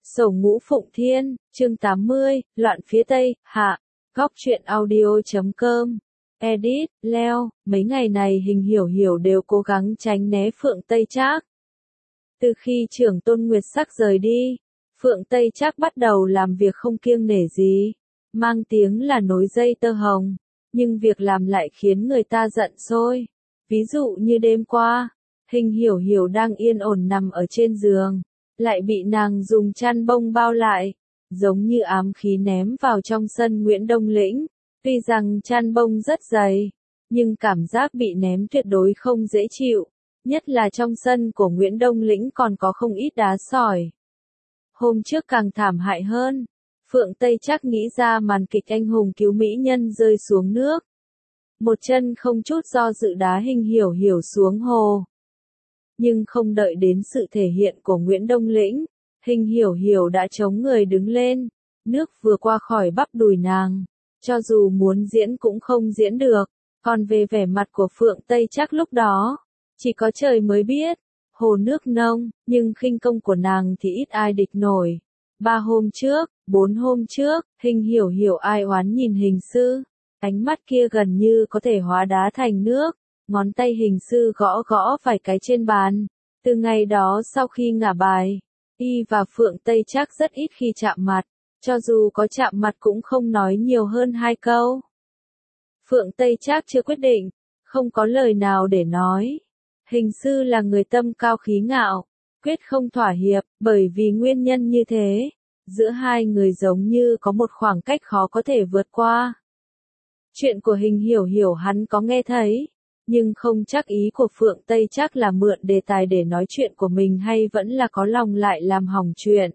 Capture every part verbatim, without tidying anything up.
Sổ Ngũ Phụng Thiên, chương tám mươi, Loạn Phía Tây, hạ, góc truyện audio chấm com, edit, Leo, mấy ngày này Hình Hiểu Hiểu đều cố gắng tránh né Phượng Tây Trác. Từ khi trưởng Tôn Nguyệt Sắc rời đi, Phượng Tây Trác bắt đầu làm việc không kiêng nể gì, mang tiếng là nối dây tơ hồng, nhưng việc làm lại khiến người ta giận sôi. Ví dụ như đêm qua, Hình Hiểu Hiểu đang yên ổn nằm ở trên giường, lại bị nàng dùng chăn bông bao lại, giống như ám khí ném vào trong sân Nguyễn Đông Lĩnh. Tuy rằng chăn bông rất dày, nhưng cảm giác bị ném tuyệt đối không dễ chịu, nhất là trong sân của Nguyễn Đông Lĩnh còn có không ít đá sỏi. Hôm trước càng thảm hại hơn, Phượng Tây Trác nghĩ ra màn kịch anh hùng cứu mỹ nhân rơi xuống nước. Một chân không chút do dự đá Hình Hiểu Hiểu xuống hồ. Nhưng không đợi đến sự thể hiện của Nguyễn Đông Lĩnh, Hình Hiểu Hiểu đã chống người đứng lên, nước vừa qua khỏi bắp đùi nàng, cho dù muốn diễn cũng không diễn được. Còn về vẻ mặt của Phượng Tây Trác lúc đó, chỉ có trời mới biết. Hồ nước nông, nhưng khinh công của nàng thì ít ai địch nổi. Ba hôm trước, bốn hôm trước, Hình Hiểu Hiểu ai oán nhìn Hình sư, ánh mắt kia gần như có thể hóa đá thành nước. Ngón tay Hình sư gõ gõ vài cái trên bàn. Từ ngày đó sau khi ngả bài, y và Phượng Tây Trác rất ít khi chạm mặt, cho dù có chạm mặt cũng không nói nhiều hơn hai câu. Phượng Tây Trác chưa quyết định, không có lời nào để nói. Hình sư là người tâm cao khí ngạo, quyết không thỏa hiệp, bởi vì nguyên nhân như thế, giữa hai người giống như có một khoảng cách khó có thể vượt qua. Chuyện của Hình Hiểu Hiểu hắn có nghe thấy, nhưng không chắc ý của Phượng Tây Trác là mượn đề tài để nói chuyện của mình hay vẫn là có lòng lại làm hỏng chuyện.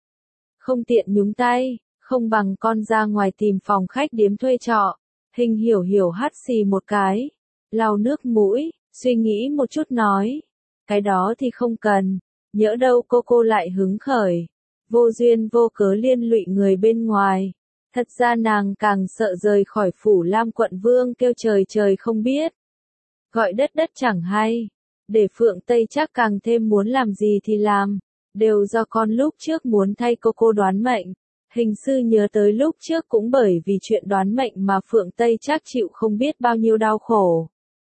Không tiện nhúng tay, không bằng con ra ngoài tìm phòng khách điếm thuê trọ. Hình Hiểu Hiểu hắt xì một cái, lau nước mũi, suy nghĩ một chút nói. Cái đó thì không cần, nhỡ đâu cô cô lại hứng khởi, vô duyên vô cớ liên lụy người bên ngoài. Thật ra nàng càng sợ rời khỏi phủ Lam quận vương kêu trời trời không biết, gọi đất đất chẳng hay. Để Phượng Tây Trác càng thêm muốn làm gì thì làm, đều do con lúc trước muốn thay cô cô đoán mệnh. Hình sư nhớ tới lúc trước cũng bởi vì chuyện đoán mệnh mà Phượng Tây Trác chịu không biết bao nhiêu đau khổ.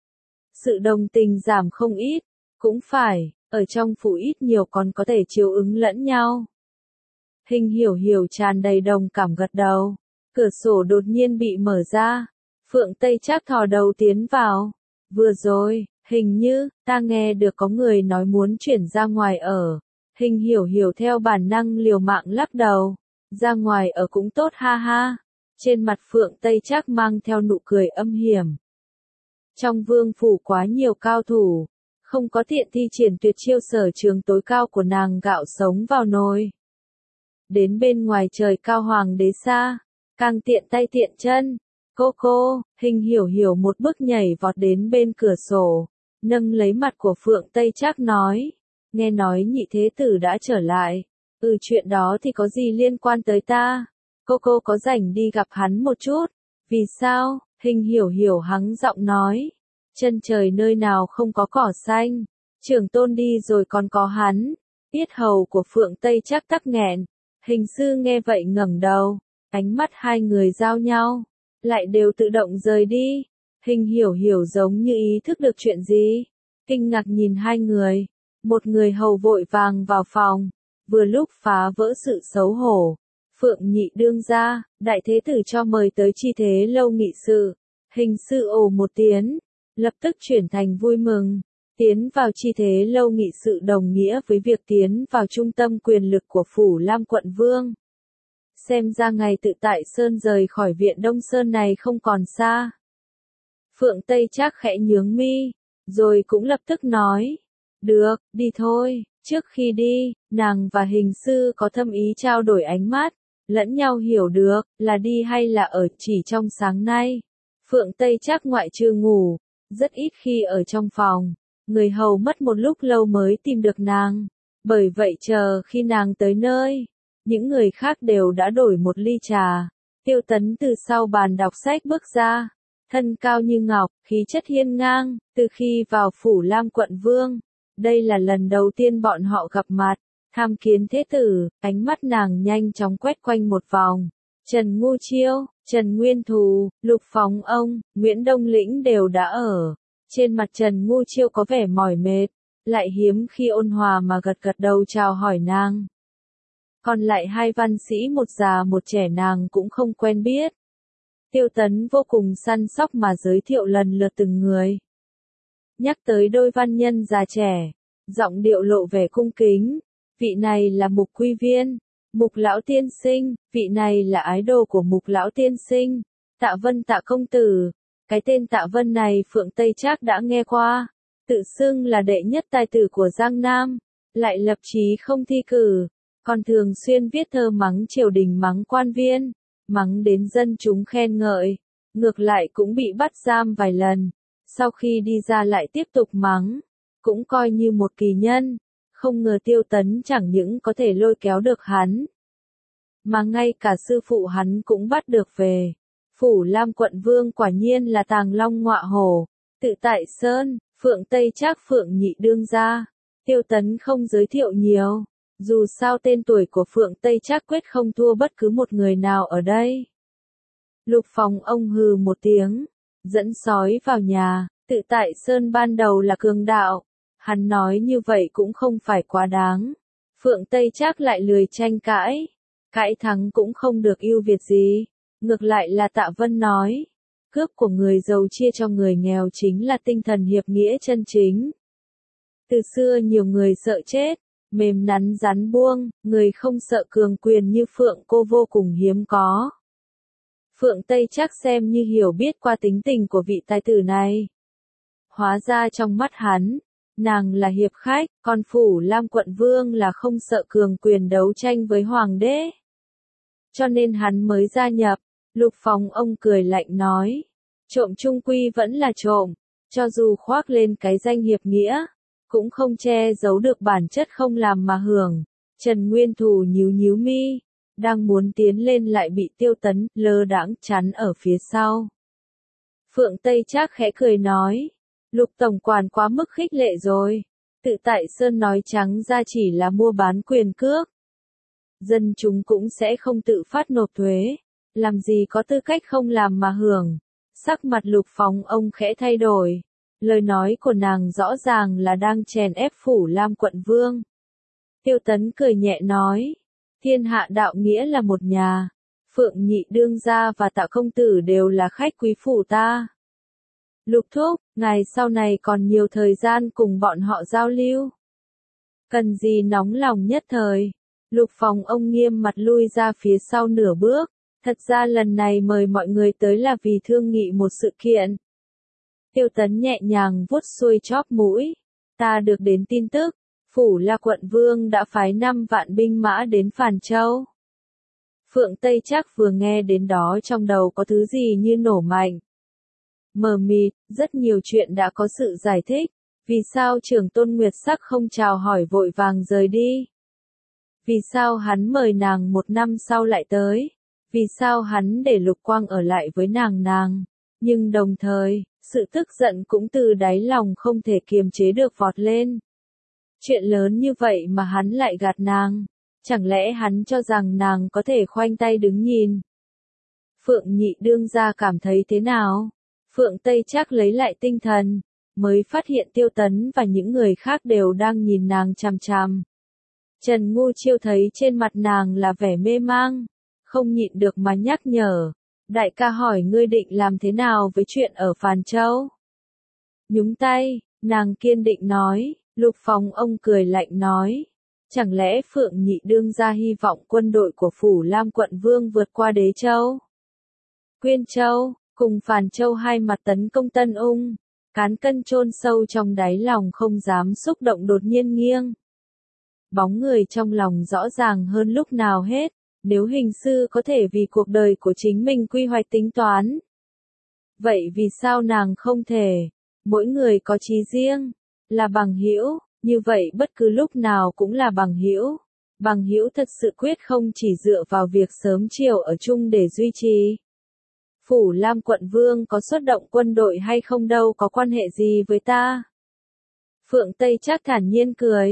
Sự đồng tình giảm không ít, cũng phải, ở trong phủ ít nhiều còn có thể chiếu ứng lẫn nhau. Hình Hiểu Hiểu tràn đầy đồng cảm gật đầu, cửa sổ đột nhiên bị mở ra, Phượng Tây Trác thò đầu tiến vào. Vừa rồi, hình như, ta nghe được có người nói muốn chuyển ra ngoài ở. Hình Hiểu Hiểu theo bản năng liều mạng lắc đầu. Ra ngoài ở cũng tốt ha ha. Trên mặt Phượng Tây Trác mang theo nụ cười âm hiểm. Trong vương phủ quá nhiều cao thủ, không có tiện thi triển tuyệt chiêu sở trường tối cao của nàng gạo sống vào nồi. Đến bên ngoài trời cao hoàng đế xa, càng tiện tay tiện chân. Cô cô, Hình Hiểu Hiểu một bước nhảy vọt đến bên cửa sổ, nâng lấy mặt của Phượng Tây Trác nói, nghe nói nhị thế tử đã trở lại. Ừ, chuyện đó thì có gì liên quan tới ta? Cô cô có rảnh đi gặp hắn một chút. Vì sao? Hình Hiểu Hiểu hắng giọng nói, chân trời nơi nào không có cỏ xanh, trưởng tôn đi rồi còn có hắn. Yết hầu của Phượng Tây Trác tắc nghẹn. Hình sư nghe vậy ngẩng đầu, ánh mắt hai người giao nhau, lại đều tự động rời đi. Hình Hiểu Hiểu giống như ý thức được chuyện gì, kinh ngạc nhìn hai người. Một người hầu vội vàng vào phòng, vừa lúc phá vỡ sự xấu hổ. Phượng nhị đương gia, đại thế tử cho mời tới chi thế lâu nghị sự. Hình sư ồ một tiếng, lập tức chuyển thành vui mừng. Tiến vào chi thế lâu nghị sự đồng nghĩa với việc tiến vào trung tâm quyền lực của phủ Lam quận vương. Xem ra ngày tự tại Sơn rời khỏi viện Đông Sơn này không còn xa. Phượng Tây Trác khẽ nhướng mi, rồi cũng lập tức nói, được, đi thôi. Trước khi đi, nàng và hình sư có thâm ý trao đổi ánh mắt, lẫn nhau hiểu được, là đi hay là ở. Chỉ trong sáng nay, Phượng Tây Trác ngoại trừ ngủ, rất ít khi ở trong phòng, người hầu mất một lúc lâu mới tìm được nàng, bởi vậy chờ khi nàng tới nơi, những người khác đều đã đổi một ly trà. Tiêu Tấn từ sau bàn đọc sách bước ra, thân cao như ngọc, khí chất hiên ngang. Từ khi vào phủ Lam quận vương, đây là lần đầu tiên bọn họ gặp mặt. Tham kiến thế tử, ánh mắt nàng nhanh chóng quét quanh một vòng. Trần Ngu Chiêu, Trần Nguyên Thù, Lục Phóng Ông, Nguyễn Đông Lĩnh đều đã ở. Trên mặt Trần Ngu Chiêu có vẻ mỏi mệt, lại hiếm khi ôn hòa mà gật gật đầu chào hỏi nàng. Còn lại hai văn sĩ một già một trẻ nàng cũng không quen biết. Tiêu Tấn vô cùng săn sóc mà giới thiệu lần lượt từng người. Nhắc tới đôi văn nhân già trẻ, giọng điệu lộ vẻ cung kính. Vị này là Mục Quy Viên, Mục Lão Tiên Sinh, vị này là ái đồ của Mục Lão Tiên Sinh, Tạ Vân Tạ Công Tử. Cái tên Tạ Vân này Phượng Tây Trác đã nghe qua, tự xưng là đệ nhất tài tử của Giang Nam, lại lập chí không thi cử, còn thường xuyên viết thơ mắng triều đình mắng quan viên, mắng đến dân chúng khen ngợi, ngược lại cũng bị bắt giam vài lần, sau khi đi ra lại tiếp tục mắng, cũng coi như một kỳ nhân, không ngờ Tiêu Tấn chẳng những có thể lôi kéo được hắn, mà ngay cả sư phụ hắn cũng bắt được về. Phủ Lam quận vương quả nhiên là tàng long ngọa hổ, tự tại sơn, Phượng Tây Trác Phượng Nhị đương gia. Tiêu Tấn không giới thiệu nhiều, dù sao tên tuổi của Phượng Tây Trác quyết không thua bất cứ một người nào ở đây. Lục Phóng Ông hừ một tiếng, dẫn sói vào nhà, tự tại sơn ban đầu là cường đạo, hắn nói như vậy cũng không phải quá đáng. Phượng Tây Trác lại lười tranh cãi, cãi thắng cũng không được ưu việt gì. Ngược lại là Tạ Vân nói, cướp của người giàu chia cho người nghèo chính là tinh thần hiệp nghĩa chân chính. Từ xưa nhiều người sợ chết, mềm nắn rắn buông, người không sợ cường quyền như Phượng cô vô cùng hiếm có. Phượng Tây Trác xem như hiểu biết qua tính tình của vị tài tử này. Hóa ra trong mắt hắn, nàng là hiệp khách, còn Phủ Lam quận vương là không sợ cường quyền đấu tranh với hoàng đế. Cho nên hắn mới gia nhập. Lục Phóng Ông cười lạnh nói, trộm chung quy vẫn là trộm, cho dù khoác lên cái danh hiệp nghĩa, cũng không che giấu được bản chất không làm mà hưởng. Trần Nguyên Thù nhíu nhíu mi, đang muốn tiến lên lại bị Tiêu Tấn lơ đãng chắn ở phía sau. Phượng Tây Trác khẽ cười nói, Lục tổng quản quá mức khích lệ rồi, tự tại sơn nói trắng ra chỉ là mua bán quyền cước. Dân chúng cũng sẽ không tự phát nộp thuế. Làm gì có tư cách không làm mà hưởng. Sắc mặt Lục Phóng Ông khẽ thay đổi. Lời nói của nàng rõ ràng là đang chèn ép Phủ Lam quận vương. Tiêu Tấn cười nhẹ nói. Thiên hạ đạo nghĩa là một nhà. Phượng Nhị đương gia và Tạ công tử đều là khách quý phủ ta. Lục thúc, ngài sau này còn nhiều thời gian cùng bọn họ giao lưu. Cần gì nóng lòng nhất thời. Lục Phóng Ông nghiêm mặt lui ra phía sau nửa bước. Thật ra lần này mời mọi người tới là vì thương nghị một sự kiện. Tiêu Tấn nhẹ nhàng vuốt xuôi chóp mũi. Ta được đến tin tức, Phủ La quận vương đã phái năm vạn binh mã đến Phàn Châu. Phượng Tây Trác vừa nghe đến đó trong đầu có thứ gì như nổ mạnh. Mờ mịt, rất nhiều chuyện đã có sự giải thích. Vì sao trưởng tôn Nguyệt Sắc không chào hỏi vội vàng rời đi? Vì sao hắn mời nàng một năm sau lại tới? Vì sao hắn để Lục Quang ở lại với nàng nàng? Nhưng đồng thời, sự tức giận cũng từ đáy lòng không thể kiềm chế được vọt lên. Chuyện lớn như vậy mà hắn lại gạt nàng. Chẳng lẽ hắn cho rằng nàng có thể khoanh tay đứng nhìn? Phượng Nhị đương gia cảm thấy thế nào? Phượng Tây Trác lấy lại tinh thần, mới phát hiện Tiêu Tấn và những người khác đều đang nhìn nàng chằm chằm. Trần Ngu Chiêu thấy trên mặt nàng là vẻ mê mang, không nhịn được mà nhắc nhở. Đại ca hỏi ngươi định làm thế nào với chuyện ở Phàn Châu? Nhúng tay, nàng kiên định nói. Lục Phóng Ông cười lạnh nói. Chẳng lẽ Phượng Nhị đương gia hy vọng quân đội của Phủ Lam quận vương vượt qua Đế Châu, Quyên Châu, cùng Phàn Châu hai mặt tấn công Tân Ung? Cán cân chôn sâu trong đáy lòng không dám xúc động đột nhiên nghiêng. Bóng người trong lòng rõ ràng hơn lúc nào hết. Nếu hình sư có thể vì cuộc đời của chính mình quy hoạch tính toán, vậy vì sao nàng không thể? Mỗi người có chí riêng, là bằng hữu, như vậy bất cứ lúc nào cũng là bằng hữu. Bằng hữu thật sự quyết không chỉ dựa vào việc sớm chiều ở chung để duy trì. Phủ Lam quận vương có xuất động quân đội hay không đâu có quan hệ gì với ta. Phượng Tây Trác thản nhiên cười.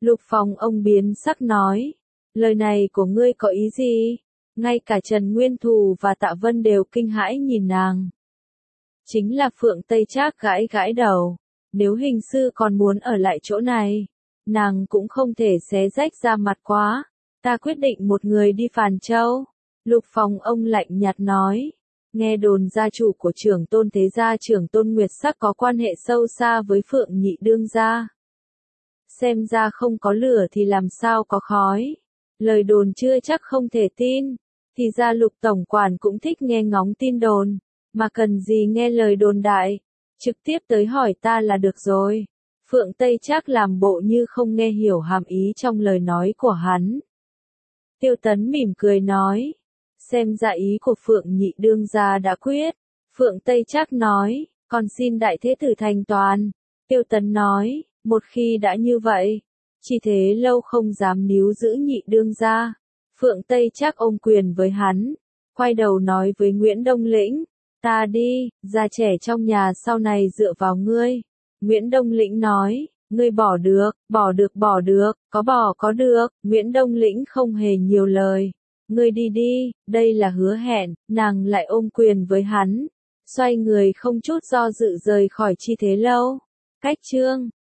Lục Phòng ông biến sắc nói, lời này của ngươi có ý gì? Ngay cả Trần Nguyên Thù và Tạ Vân đều kinh hãi nhìn nàng. Chính là Phượng Tây Trác gãi gãi đầu, nếu hình sư còn muốn ở lại chỗ này, nàng cũng không thể xé rách ra mặt quá, ta quyết định một người đi Phàn Châu. Lục Phòng ông lạnh nhạt nói, nghe đồn gia chủ của Trưởng Tôn Thế Gia Trưởng Tôn Nguyệt Sắc có quan hệ sâu xa với Phượng Nhị đương gia. Xem ra không có lửa thì làm sao có khói, lời đồn chưa chắc không thể tin, thì ra Lục Tổng Quản cũng thích nghe ngóng tin đồn, mà cần gì nghe lời đồn đại, trực tiếp tới hỏi ta là được rồi. Phượng Tây Trác làm bộ như không nghe hiểu hàm ý trong lời nói của hắn. Tiêu Tấn mỉm cười nói, xem ra ý của Phượng Nhị đương gia đã quyết. Phượng Tây Trác nói, còn xin đại thế tử thành toàn. Tiêu Tấn nói, một khi đã như vậy, chỉ thế lâu không dám níu giữ Nhị đương gia. Phượng Tây Trác ôm quyền với hắn, quay đầu nói với Nguyễn Đông Lĩnh, ta đi, già trẻ trong nhà sau này dựa vào ngươi. Nguyễn Đông Lĩnh nói, ngươi bỏ được, bỏ được bỏ được, có bỏ có được. Nguyễn Đông Lĩnh không hề nhiều lời, ngươi đi đi, đây là hứa hẹn. Nàng lại ôm quyền với hắn, xoay người không chút do dự rời khỏi Chi Thế Lâu. Cách chương